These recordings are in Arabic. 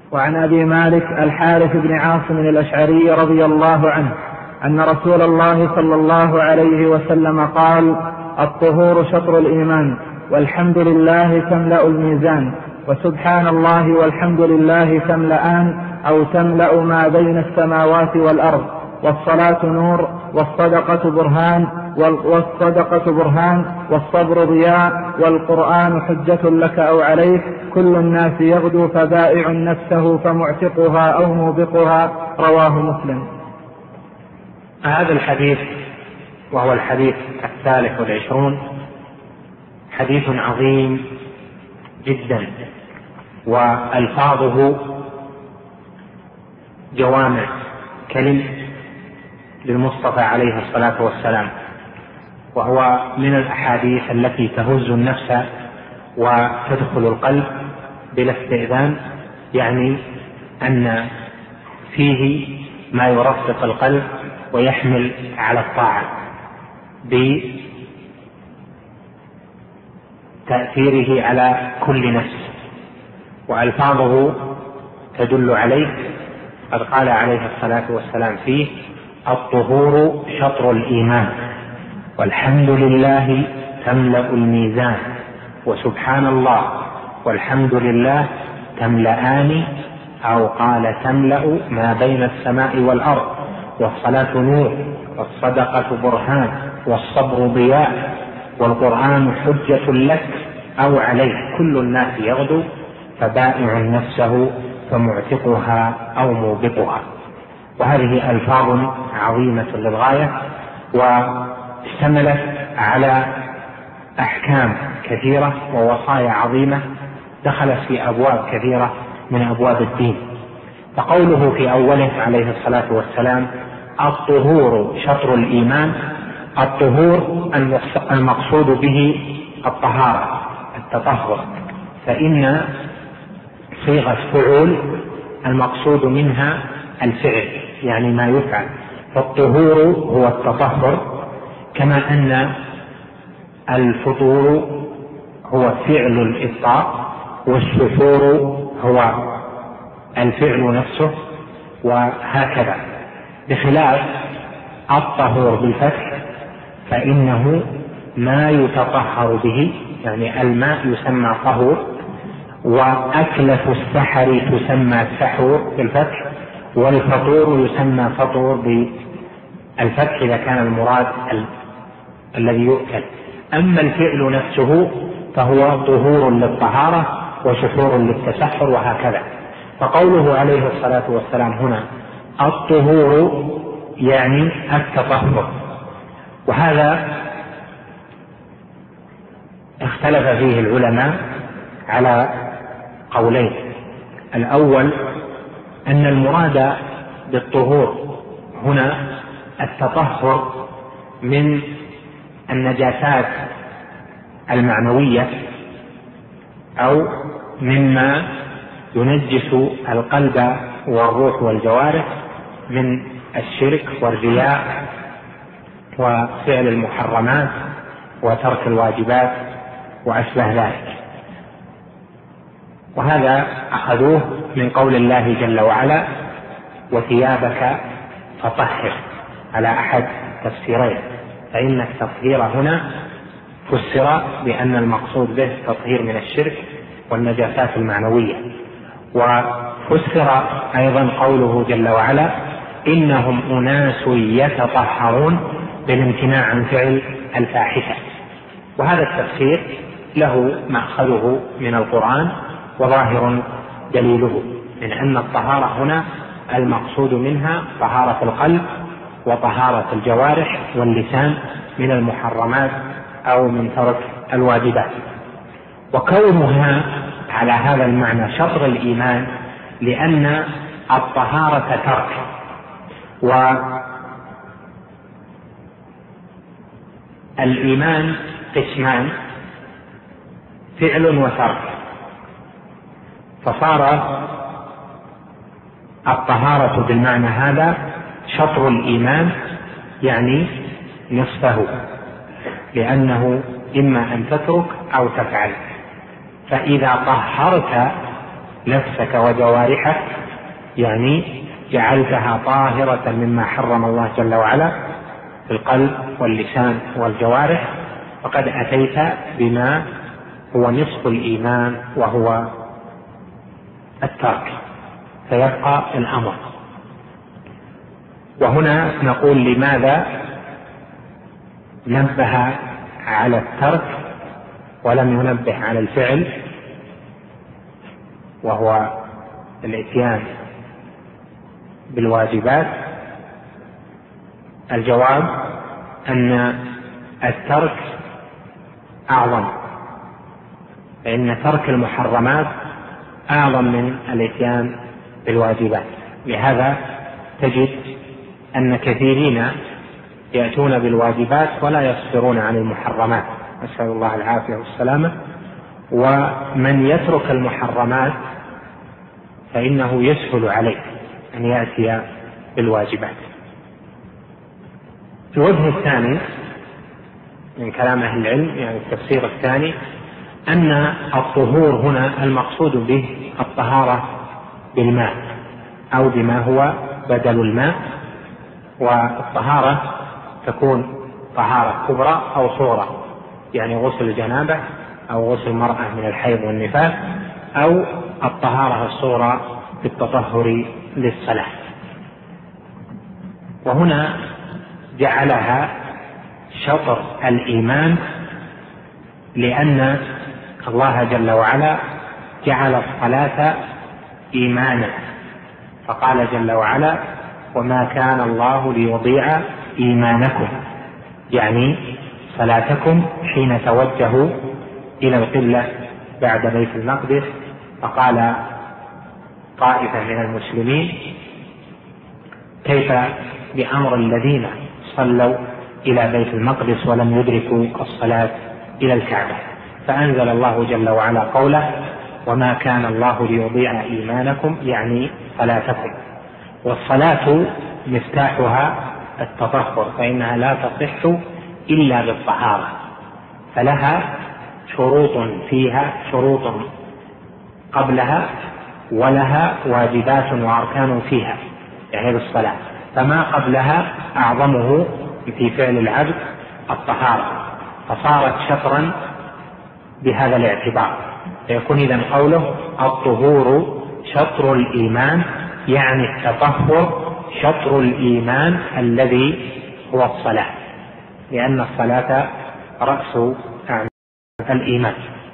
وعن أبي مالك الحارث بن عاصم الأشعري رضي الله عنه أن رسول الله صلى الله عليه وسلم قال: الطهور شطر الإيمان، والحمد لله تملأ الميزان، وسبحان الله والحمد لله تملأان أو تملأ ما بين السماوات والأرض، والصلاة نور، والصدقة برهان، والصبر ضياء، والقرآن حجة لك أو عليك، كل الناس يغدو فبائع نفسه فمعتقها أو موبقها. رواه مسلم. هذا الحديث وهو الحديث 23 حديث عظيم جدا، وألفاظه جوامع كلم للمصطفى عليه الصلاة والسلام، وهو من الأحاديث التي تهز النفس وتدخل القلب بلا استئذان، يعني أن فيه ما يرفق القلب ويحمل على الطاعة بتأثيره على كل نفس، وألفاظه تدل عليه. قد قال عليه الصلاة والسلام فيه: الطهور شطر الإيمان، والحمد لله تملأ الميزان، وسبحان الله والحمد لله تملأان أو قال تملأ ما بين السماء والأرض، والصلاة نور، والصدقة برهان، والصبر ضياء، والقرآن حجة لك أو عليك، كل الناس يغدو فبائع نفسه فمعتقها أو موبقها. وهذه ألفاظ عظيمة للغاية، واشتملت على أحكام كثيرة ووصايا عظيمة دخلت في أبواب كثيرة من أبواب الدين. فقوله في أوله عليه الصلاة والسلام: الطهور شطر الإيمان، الطهور المقصود به الطهارة، التطهر، فإن صيغة فعول المقصود منها الفعل، يعني ما يفعل، فالطهور هو التطهر، كما أن الفطور هو فعل الإفطار، والسحور هو الفعل نفسه، وهكذا، بخلاف الطهور بالفتح فإنه ما يتطهر به، يعني الماء يسمى طهور، وأكلة السحر تسمى سحور بالفتح، والفطور يسمى فطور بالفتح إذا كان المراد الذي يؤكل. أما الفعل نفسه فهو طهور للطهارة وسحور للتسحر، وهكذا. فقوله عليه الصلاة والسلام هنا الطهور يعني التطهر، وهذا اختلف فيه العلماء على قولين. الأول أن المراد بالطهور هنا التطهر من النجاسات المعنوية أو مما ينجس القلب والروح والجوارح من الشرك والرياء وفعل المحرمات وترك الواجبات وأشبه ذلك. وهذا أخذوه من قول الله جل وعلا: وثيابك فطهر، على أحد تفسيرين، فإن التطهير هنا فسر بأن المقصود به تطهير من الشرك والنجاسات المعنوية، وفسر أيضا قوله جل وعلا: إنهم أناس يتطهرون، بالامتناع عن فعل الفاحشة. وهذا التفسير له مأخذه من القرآن، وظاهر دليله من أن الطهارة هنا المقصود منها طهارة القلب وطهارة الجوارح واللسان من المحرمات أو من ترك الواجبات. وكونها على هذا المعنى شطر الإيمان لأن الطهارة ترك، والإيمان قسمان: فعل وترك، فصار الطهارة بالمعنى هذا شطر الإيمان، يعني نصفه، لأنه إما أن تترك أو تفعل. فإذا طهرت نفسك وجوارحك، يعني جعلتها طاهرة مما حرم الله جل وعلا في القلب واللسان والجوارح، فقد أتيت بما هو نصف الإيمان وهو الترك، فيبقى الأمر. وهنا نقول لماذا نبه على الترك ولم ينبه على الفعل وهو الإتيان بالواجبات؟ الجواب أن الترك أعظم، فإن ترك المحرمات أعظم من الإتيان بالواجبات. لهذا تجد أن كثيرين يأتون بالواجبات ولا يصبرون عن المحرمات، نسأل الله العافية والسلامة. ومن يترك المحرمات فإنه يسهل عليه أن يأتي بالواجبات. الوجه الثاني من كلام أهل العلم، يعني التفسير الثاني، أن الطهور هنا المقصود به الطهارة بالماء أو بما هو بدل الماء، والطهارة تكون طهارة كبرى أو صغرى، يعني غسل الجنابة أو غسل المرأة من الحيض والنفاس، أو الطهارة الصغرى بالتطهر للصلاة. وهنا جعلها شطر الإيمان، لأن الله جل وعلا جعل الصلاة إيمانا، فقال جل وعلا: وما كان الله ليضيع إيمانكم، يعني صلاتكم حين توجهوا إلى القبلة بعد بيت المقدس. فقال طائفة من المسلمين: كيف بأمر الذين صلوا إلى بيت المقدس ولم يدركوا الصلاة إلى الكعبة؟ فأنزل الله جل وعلا قوله: وما كان الله ليضيع إيمانكم، يعني صلاتكم. والصلاة مفتاحها التطهر، فإنها لا تصح إلا بالطهارة، فلها شروط، فيها شروط قبلها، ولها واجبات وأركان فيها، يعني بالصلاة. فما قبلها أعظمه في فعل العبد الطهارة، فصارت شطرا بهذا الاعتبار. فيكون إذن قوله الطهور شطر الإيمان، يعني التطهر شطر الإيمان الذي هو الصلاة، لأن الصلاة رأس الإيمان.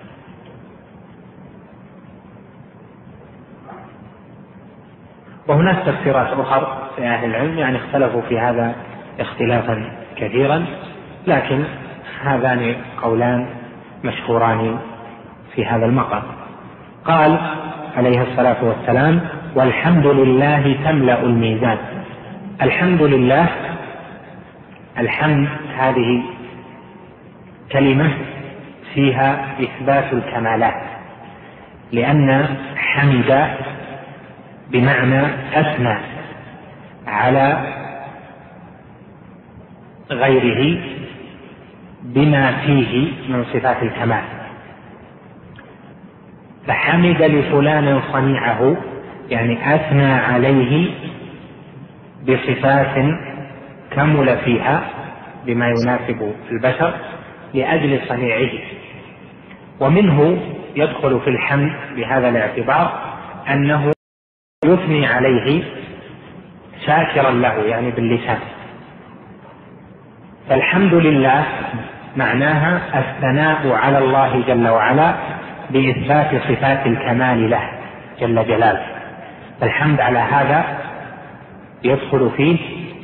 وهناك تفسيرات أخرى في أهل العلم، يعني اختلفوا في هذا اختلافا كثيرا، لكن هذان قولان مشهوران في هذا المقام. قال عليه الصلاة والسلام: والحمد لله تملأ الميزان. الحمد لله، الحمد هذه كلمة فيها إثبات الكمالات، لأن حمد بمعنى أثنى على غيره بما فيه من صفات الكمال. فحمد لفلان صنيعه، يعني أثنى عليه بصفات كمل فيها بما يناسب البشر لأجل صنيعه. ومنه يدخل في الحمد بهذا الاعتبار أنه يثني عليه شاكرا له، يعني باللسان. فالحمد لله معناها الثناء على الله جل وعلا بإثبات صفات الكمال له جل جلاله. فالحمد على هذا يدخل فيه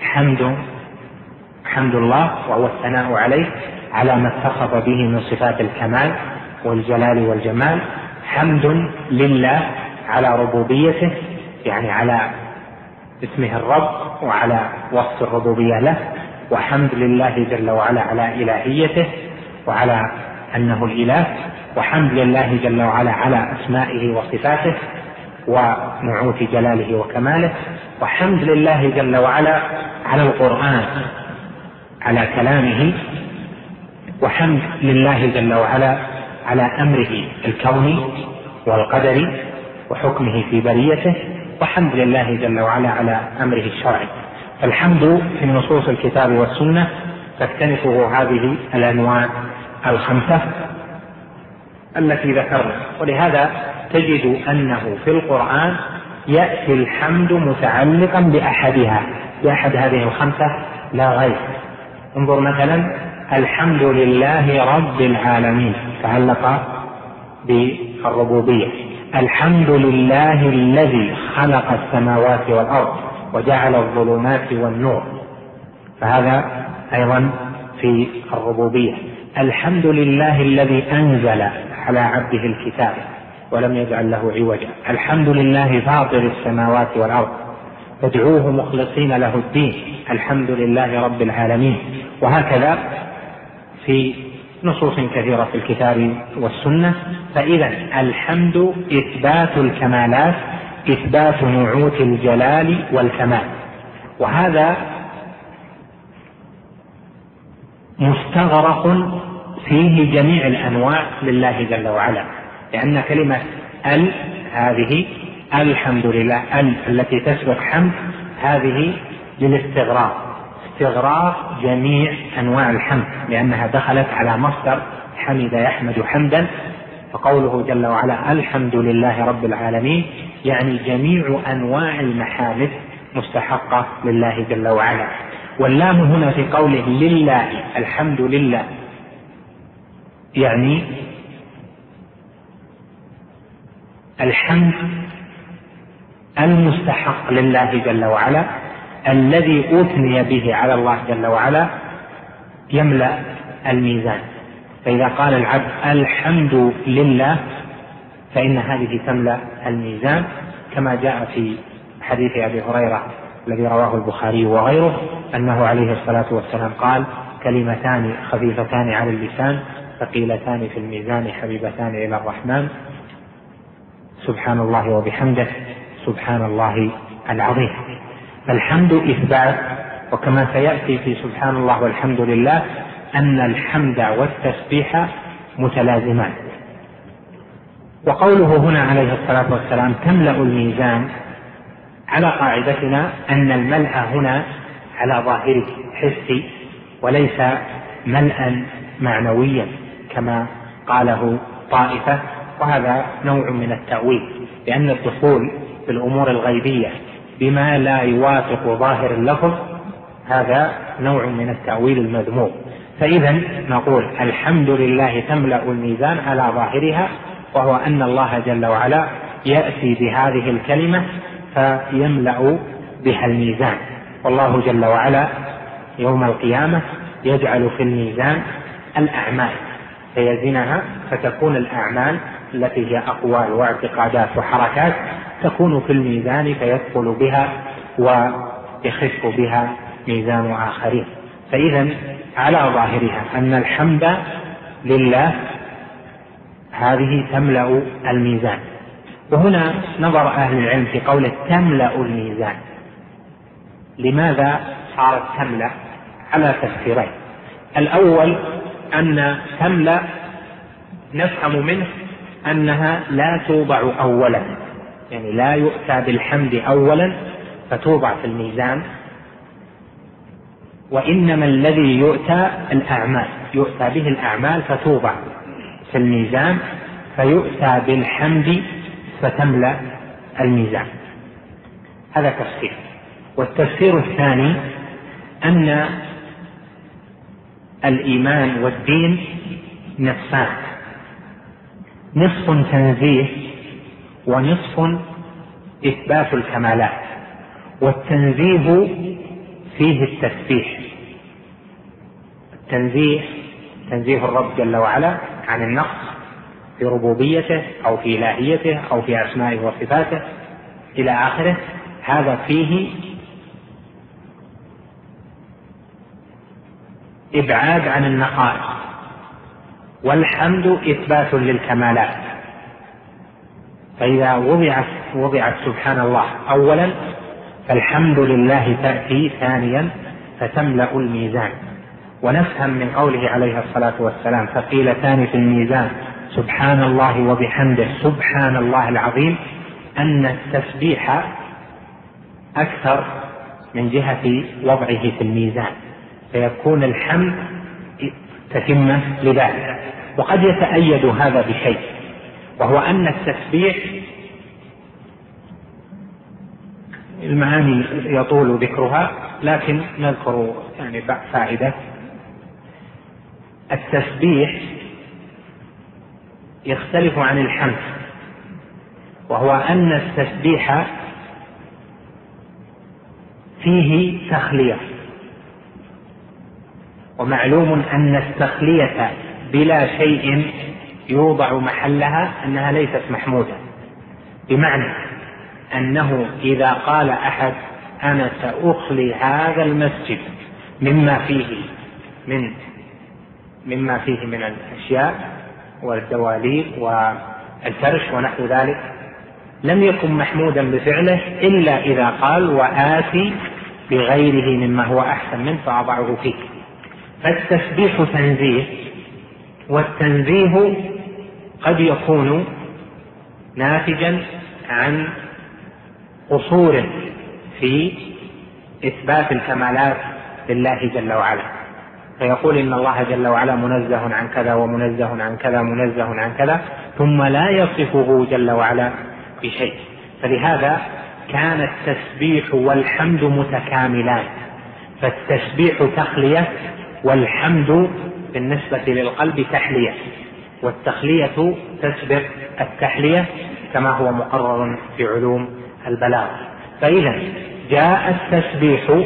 حمد الله، وهو الثناء عليه على ما اتصف به من صفات الكمال والجلال والجمال. حمد لله على ربوبيته، يعني على اسمه الرب وعلى وصف الربوبية له. وحمد لله جل وعلا على إلهيته وعلى أنه الإله. وحمد لله جل وعلا على أسمائه وصفاته ونعوت جلاله وكماله. وحمد لله جل وعلا على القرآن، على كلامه. وحمد لله جل وعلا على أمره الكوني والقدري. وحكمه في بريته، وحمد لله جل وعلا على أمره الشرعي. فالحمد في نصوص الكتاب والسنة تكتنفه هذه الأنواع الخمسة التي ذكرنا. ولهذا تجد أنه في القرآن يأتي الحمد متعلقا بأحد هذه الخمسة لا غير. انظر مثلا الحمد لله رب العالمين تعلق بالربوبية، الحمد لله الذي خلق السماوات والأرض وجعل الظلمات والنور، فهذا أيضا في الربوبية. الحمد لله الذي أنزل على عبده الكتاب ولم يجعل له عوجا، الحمد لله فاطر السماوات والأرض فادعوه مخلصين له الدين، الحمد لله رب العالمين. وهكذا في نصوص كثيرة في الكتاب والسنة. فإذا الحمد إثبات الكمالات، إثبات نعوت الجلال والكمال، وهذا مستغرق فيه جميع الأنواع لله جل وعلا، لأن كلمة هذه الحمد لله التي تسبق حمد هذه للاستغراق، استغراق جميع أنواع الحمد، لأنها دخلت على مصدر حمد يحمد حمدا. فقوله جل وعلا الحمد لله رب العالمين يعني جميع أنواع المحامد مستحقة لله جل وعلا. واللام هنا في قوله لله الحمد لله يعني الحمد المستحق لله جل وعلا الذي أثني به على الله جل وعلا يملأ الميزان. فإذا قال العبد الحمد لله فإن هذه تملأ الميزان، كما جاء في حديث أبي هريرة الذي رواه البخاري وغيره أنه عليه الصلاة والسلام قال كلمتان خفيفتان على اللسان ثقيلتان في الميزان حبيبتان إلى الرحمن، سبحان الله وبحمده سبحان الله العظيم. فالحمد إثبات، وكما سيأتي في سبحان الله والحمد لله أن الحمد والتسبيح متلازمان. وقوله هنا عليه الصلاة والسلام تملأ الميزان، على قاعدتنا أن الملء هنا على ظاهره حسي وليس ملءا معنويا كما قاله طائفة، وهذا نوع من التأويل، لأن الدخول في الأمور الغيبية بما لا يوافق ظاهر اللفظ هذا نوع من التأويل المذموم. فإذا نقول الحمد لله تملأ الميزان على ظاهرها، وهو أن الله جل وعلا يأتي بهذه الكلمة فيملأ بها الميزان. والله جل وعلا يوم القيامة يجعل في الميزان الأعمال فيزنها، فتكون الأعمال التي هي أقوال واعتقادات وحركات تكون في الميزان فيدخل بها ويخف بها ميزان آخرين. فإذا على ظاهرها أن الحمد لله هذه تملأ الميزان. وهنا نظر أهل العلم في قوله تملأ الميزان، لماذا صارت تملأ؟ على تفسيرين. الأول أن تملأ نفهم منه أنها لا توضع أولا، يعني لا يؤتى بالحمد أولا فتوضع في الميزان، وإنما الذي يؤتى الأعمال، يؤتى به الأعمال فتوضع في الميزان، فيؤتى بالحمد فتملأ الميزان. هذا تفسير. والتفسير الثاني أن الإيمان والدين نصفان، نصف تنزيه ونصف إثبات الكمالات، والتنزيه فيه التسبيح. التنزيه تنزيه الرب جل وعلا عن النقص في ربوبيته أو في إلهيته أو في أسمائه وصفاته إلى آخره، هذا فيه إبعاد عن النقائص. والحمد إثبات للكمالات، فإذا وضعت سبحان الله أولا فالحمد لله تأتي ثانيا فتملأ الميزان. ونفهم من قوله عليه الصلاة والسلام ثقيلتان في الميزان سبحان الله وبحمده سبحان الله العظيم، أن التسبيح أكثر من جهة وضعه في الميزان، فيكون الحمد تتمة لذلك. وقد يتأيد هذا بشيء، وهو أن التسبيح المعاني يطول ذكرها، لكن نذكر يعني فائدة. التسبيح يختلف عن الحمد، وهو أن التسبيح فيه تخلية، ومعلوم أن التخلية بلا شيء يوضع محلها أنها ليست محمودة، بمعنى أنه إذا قال أحد أنا سأخلي هذا المسجد مما فيه من الأشياء والدواليب والفرش ونحو ذلك، لم يكن محمودا بفعله إلا إذا قال وآتي بغيره مما هو أحسن منه فأضعه فيه. فالتسبيح تنزيه، والتنزيه قد يكون ناتجا عن قصور في إثبات الكمالات لله جل وعلا، فيقول إن الله جل وعلا منزه عن كذا ومنزه عن كذا منزه عن كذا، ثم لا يصفه جل وعلا بشيء. فلهذا كان التسبيح والحمد متكاملان، فالتسبيح تخلية والحمد بالنسبة للقلب تحلية، والتخلية تسبق التحلية كما هو مقرر في علوم البلاغة. فإذا جاء التسبيح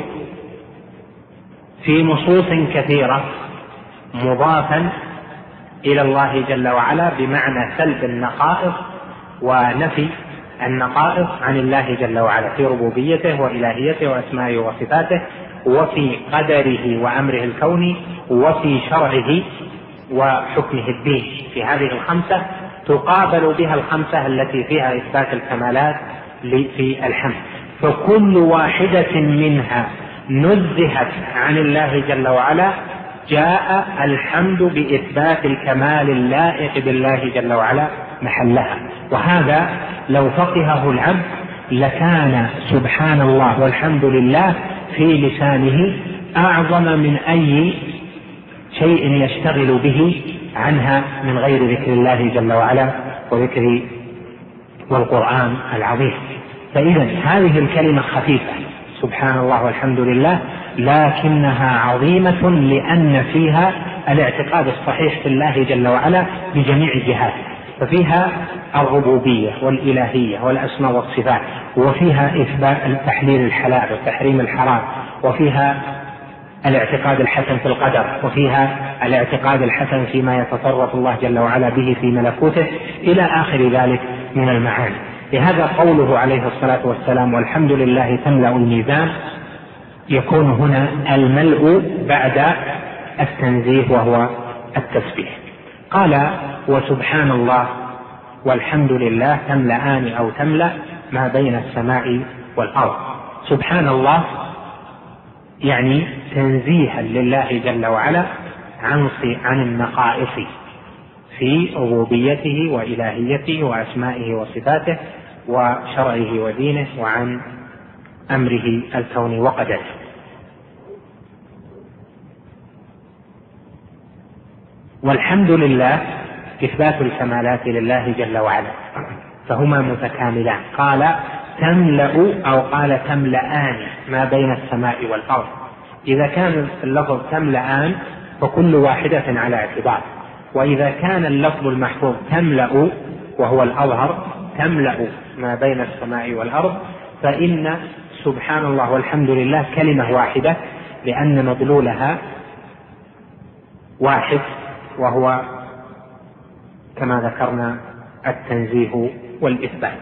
في نصوص كثيرة مضافا إلى الله جل وعلا بمعنى سلب النقائص ونفي النقائص عن الله جل وعلا في ربوبيته وإلهيته وأسمائه وصفاته، وفي قدره وأمره الكوني، وفي شرعه وحكمه الدين. في هذه الخمسة تقابل بها الخمسة التي فيها إثبات الكمالات في الحمد، فكل واحدة منها نزهت عن الله جل وعلا جاء الحمد بإثبات الكمال اللائق بالله جل وعلا محلها. وهذا لو فقهه العبد لكان سبحان الله والحمد لله في لسانه أعظم من أي شيء يشتغل به عنها من غير ذكر الله جل وعلا وذكر والقرآن العظيم. فإذا هذه الكلمة خفيفة سبحان الله والحمد لله، لكنها عظيمة لأن فيها الاعتقاد الصحيح في الله جل وعلا بجميع الجهات، ففيها الربوبية والإلهية والأسماء والصفات، وفيها إثبات تحليل الحلال وتحريم الحرام، وفيها الاعتقاد الحسن في القدر، وفيها الاعتقاد الحسن فيما يتصرف الله جل وعلا به في ملكوته إلى آخر ذلك من المعاني. لهذا قوله عليه الصلاة والسلام والحمد لله تملأ الميزان يكون هنا الملء بعد التنزيه وهو التسبيح. قال وسبحان الله والحمد لله تملأان أو تملأ ما بين السماء والأرض. سبحان الله يعني تنزيها لله جل وعلا عن النقائص في ربوبيته وإلهيته وأسمائه وصفاته وشرعه ودينه وعن أمره الكوني وقدره. والحمد لله إثبات الكمالات لله جل وعلا، فهما متكاملان. قال تملأ أو قال تملأان ما بين السماء والأرض. إذا كان اللفظ تملأان فكل واحدة على اعتبار، وإذا كان اللفظ المحفوظ تملأ وهو الأظهر تملأ ما بين السماء والأرض، فإن سبحان الله والحمد لله كلمة واحدة، لأن مدلولها واحد وهو كما ذكرنا التنزيه والإثبات.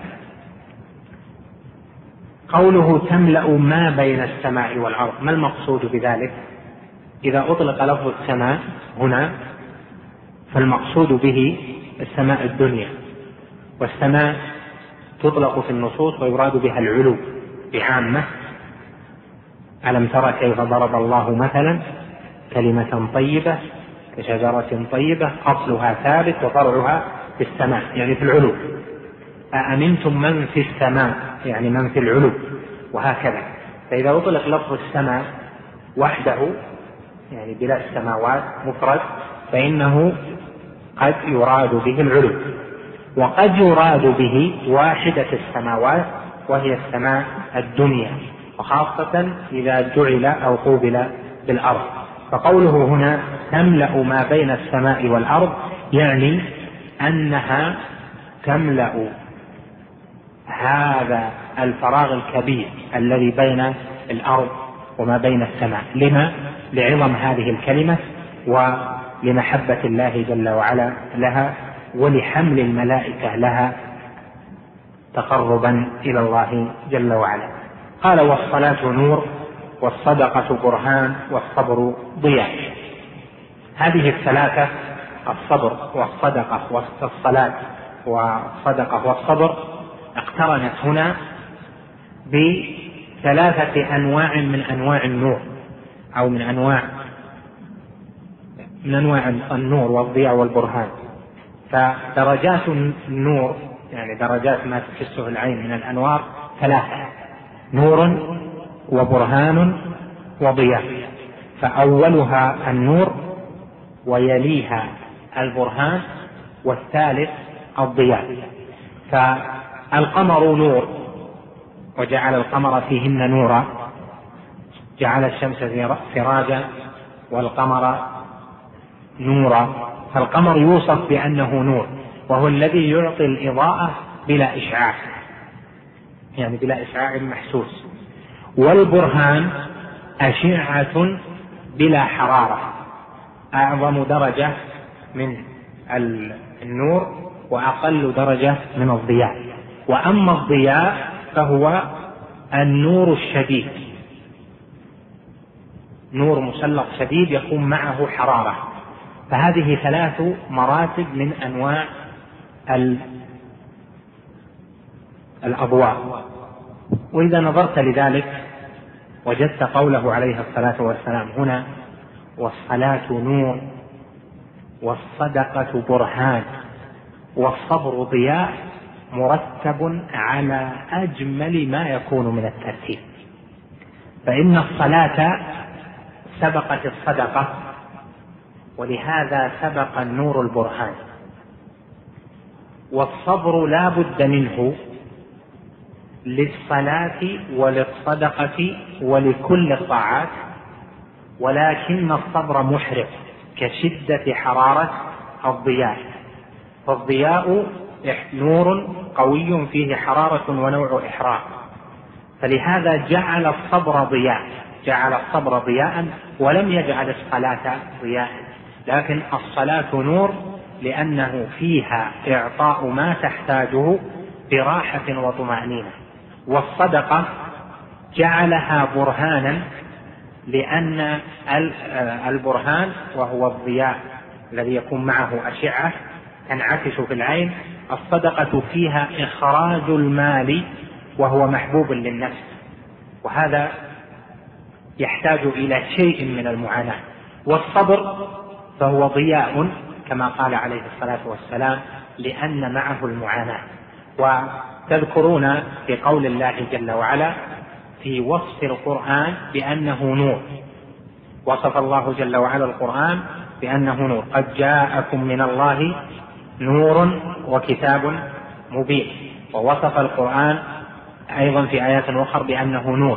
قوله تملأ ما بين السماء والأرض، ما المقصود بذلك؟ إذا أطلق لفظ السماء هنا فالمقصود به السماء الدنيا، والسماء تطلق في النصوص ويراد بها العلو بعامة. ألم ترى كيف ضرب الله مثلا كلمة طيبة كشجرة طيبة أصلها ثابت وفرعها في السماء، يعني في العلو. أأمنتم من في السماء يعني من في العلو، وهكذا. فإذا أطلق لفظ السماء وحده يعني بلا السماوات مفرد فإنه قد يراد به العلو، وقد يراد به واحدة السماوات وهي السماء الدنيا، وخاصة إذا جعل أو قوبل بالأرض. فقوله هنا تملأ ما بين السماء والأرض يعني أنها تملأ هذا الفراغ الكبير الذي بين الأرض وما بين السماء. لما؟ لعظم هذه الكلمة ولمحبة الله جل وعلا لها، ولحمل الملائكة لها تقربا إلى الله جل وعلا. قال والصلاة نور والصدقة برهان والصبر ضياء. هذه الثلاثة الصبر والصدقة والصلاة والصدقة والصبر اقترنت هنا بثلاثة أنواع من أنواع النور، أو من أنواع النور والضياء والبرهان. فدرجات النور يعني درجات ما تحسه العين من الأنوار ثلاثة: نور وبرهان وضياء. فأولها النور ويليها البرهان والثالث الضياء. فالقمر نور وجعل القمر فيهن نورا، جعل الشمس سراجا والقمر نورا. فالقمر يوصف بأنه نور، وهو الذي يعطي الإضاءة بلا إشعاع يعني بلا إشعاع محسوس. والبرهان أشعة بلا حرارة، أعظم درجة من النور وأقل درجة من الضياء. وأما الضياء فهو النور الشديد، نور مسلط شديد يكون معه حرارة. فهذه ثلاث مراتب من أنواع الأضواء. وإذا نظرت لذلك وجدت قوله عليه الصلاة والسلام هنا والصلاة نور والصدقة برهان والصبر ضياء مرتب على أجمل ما يكون من الترتيب. فإن الصلاة سبقت الصدقة، ولهذا سبق النور البرهان. والصبر لا بد منه للصلاة وللصدقة ولكل الطاعات، ولكن الصبر محرق كشدة حرارة الضياء. فالضياء نور قوي فيه حرارة ونوع إحراق، فلهذا جعل الصبر ضياء ولم يجعل الصلاة ضياء. لكن الصلاة نور لأنه فيها إعطاء ما تحتاجه براحة وطمأنينة. والصدقة جعلها برهانا لأن البرهان وهو الضياء الذي يكون معه أشعة تنعكس في العين. الصدقة فيها إخراج المال وهو محبوب للنفس، وهذا يحتاج إلى شيء من المعاناة. والصبر فهو ضياء كما قال عليه الصلاة والسلام لأن معه المعاناة. وتذكرون في قول الله جل وعلا في وصف القرآن بأنه نور، وصف الله جل وعلا القرآن بأنه نور: قد جاءكم من الله نور وكتاب مبين. ووصف القرآن أيضا في آيات أخرى بأنه نور.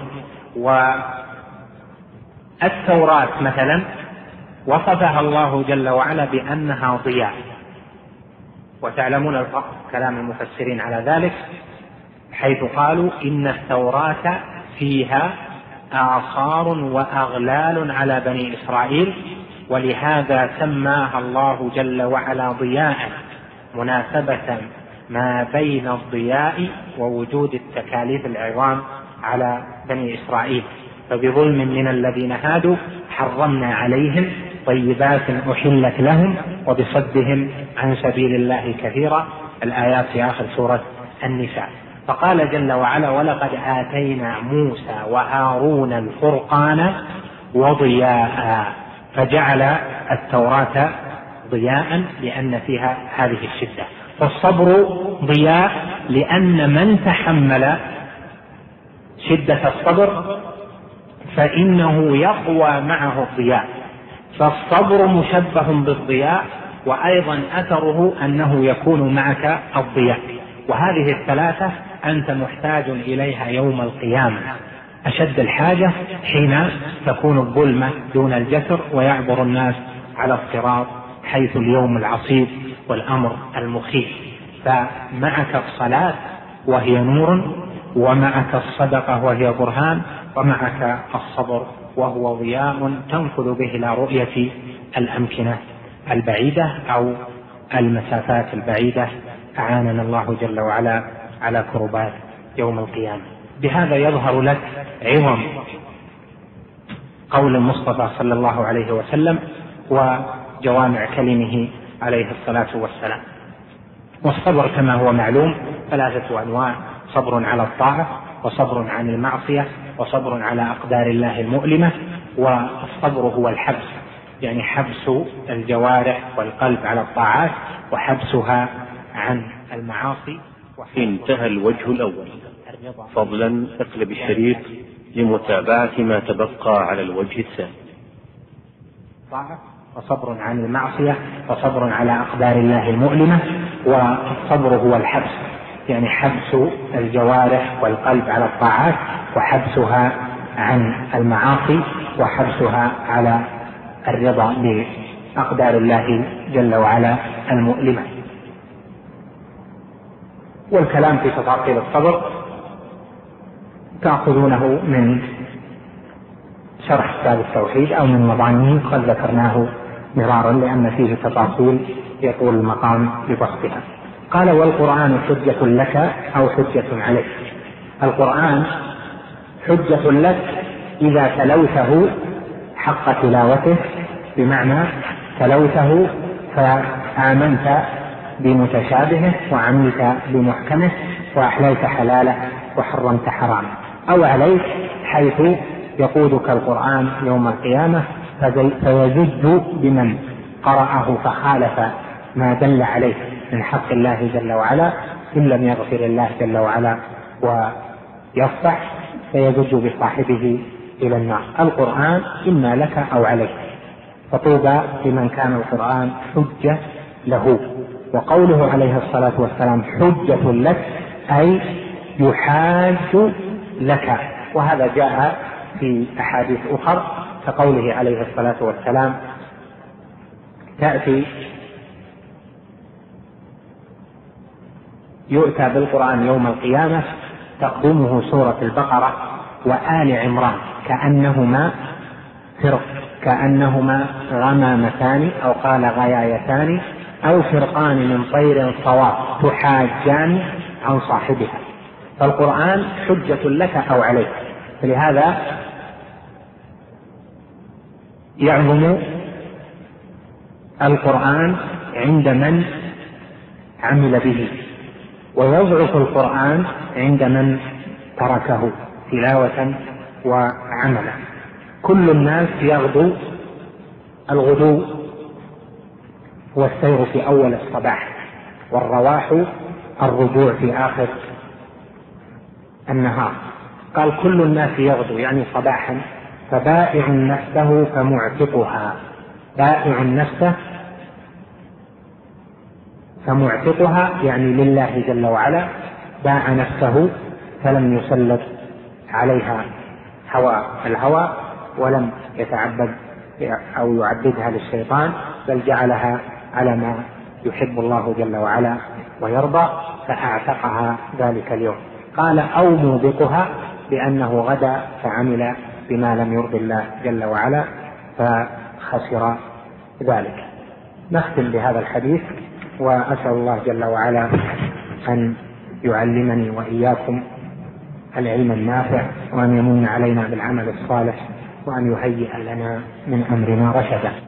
والتوراة مثلا وصفها الله جل وعلا بأنها ضياء، وتعلمون كلام المفسرين على ذلك حيث قالوا إن التوراة فيها آثار وأغلال على بني إسرائيل، ولهذا سماها الله جل وعلا ضياء مناسبة ما بين الضياء ووجود التكاليف العظام على بني إسرائيل. فبظلم من الذين هادوا حرمنا عليهم طيبات أحلت لهم وبصدهم عن سبيل الله كثيرا، الآيات في آخر سورة النساء. فقال جل وعلا: ولقد آتينا موسى وهارون الفرقان وضياء. فجعل التوراة ضياء لأن فيها هذه الشدة. فالصبر ضياء لأن من تحمل شدة الصبر فإنه يقوى معه الضياء، فالصبر مشبه بالضياء، وأيضا أثره أنه يكون معك الضياء. وهذه الثلاثة أنت محتاج إليها يوم القيامة أشد الحاجة حين تكون الظلمة دون الجسر ويعبر الناس على الصراط حيث اليوم العصيب والأمر المخيف. فمعك الصلاة وهي نور، ومعك الصدقة وهي برهان، ومعك الصبر وهو ضياء تنفذ به إلى رؤية الأمكنة البعيدة أو المسافات البعيدة. أعاننا الله جل وعلا على كربات يوم القيامة. بهذا يظهر لك عظم قول المصطفى صلى الله عليه وسلم وجوامع كلمه عليه الصلاة والسلام. والصبر كما هو معلوم 3 أنواع: صبر على الطاعة، وصبر عن المعصية، وصبر على أقدار الله المؤلمة. والصبر هو الحبس، يعني حبس الجوارح والقلب على الطاعات وحبسها عن المعاصي. انتهى الوجه الأول. فضلا اقلب الشريط لمتابعة ما تبقى على الوجه الثاني. وصبر عن المعصية، وصبر على أقدار الله المؤلمة. والصبر هو الحبس، يعني حبس الجوارح والقلب على الطاعات وحبسها عن المعاصي وحبسها على الرضا بأقدار الله جل وعلا المؤلمة. والكلام في تفاصيل الصبر تأخذونه من شرح كتاب التوحيد أو من مضامينه، قد ذكرناه مرارا لأن فيه تفاصيل يطول المقام ببسطها. قال: والقرآن حجة لك أو حجة عليك. القرآن حجة لك إذا تلوته حق تلاوته، بمعنى تلوته فآمنت بمتشابهه وعملت بمحكمه وأحللت حلاله وحرمت حرامه. أو عليك، حيث يقودك القرآن يوم القيامة فيزج بمن قرأه فخالف ما دل عليه من حق الله جل وعلا، إن لم يغفر الله جل وعلا ويصفح فيزج بصاحبه إلى النار. القرآن إما لك أو عليك، فطوبى لمن كان القرآن حجة له. وقوله عليه الصلاة والسلام حجة لك أي يحاج لك، وهذا جاء في أحاديث أخرى كقوله عليه الصلاة والسلام: يؤتى بالقرآن يوم القيامة تقدمه سورة البقرة وآل عمران كأنهما غمامتان أو قال غيايتان أو فرقان من طير صواب تحاجان عن صاحبها. فالقرآن حجة لك أو عليك. فلهذا يعظم القرآن عند من عمل به، ويضعف القرآن عند من تركه تلاوة وعملا. كل الناس يغدو، الغدو والسير في أول الصباح، والرواح الرجوع في آخر النهار. قال كل الناس يغدو يعني صباحا، فبائع نفسه فمعتقها. بائع نفسه فمعتقها يعني لله جل وعلا، باع نفسه فلم يسلط عليها الهوى ولم يتعبد أو يعبدها للشيطان، بل جعلها على ما يحب الله جل وعلا ويرضى، فأعتقها ذلك اليوم. قال أو موبقها بأنه غدا فعمل بما لم يرضي الله جل وعلا فخسر ذلك. نختم بهذا الحديث، وأسأل الله جل وعلا أن يعلمني وإياكم العلم النافع، وأن يمن علينا بالعمل الصالح، وأن يهيئ لنا من أمرنا رشدا.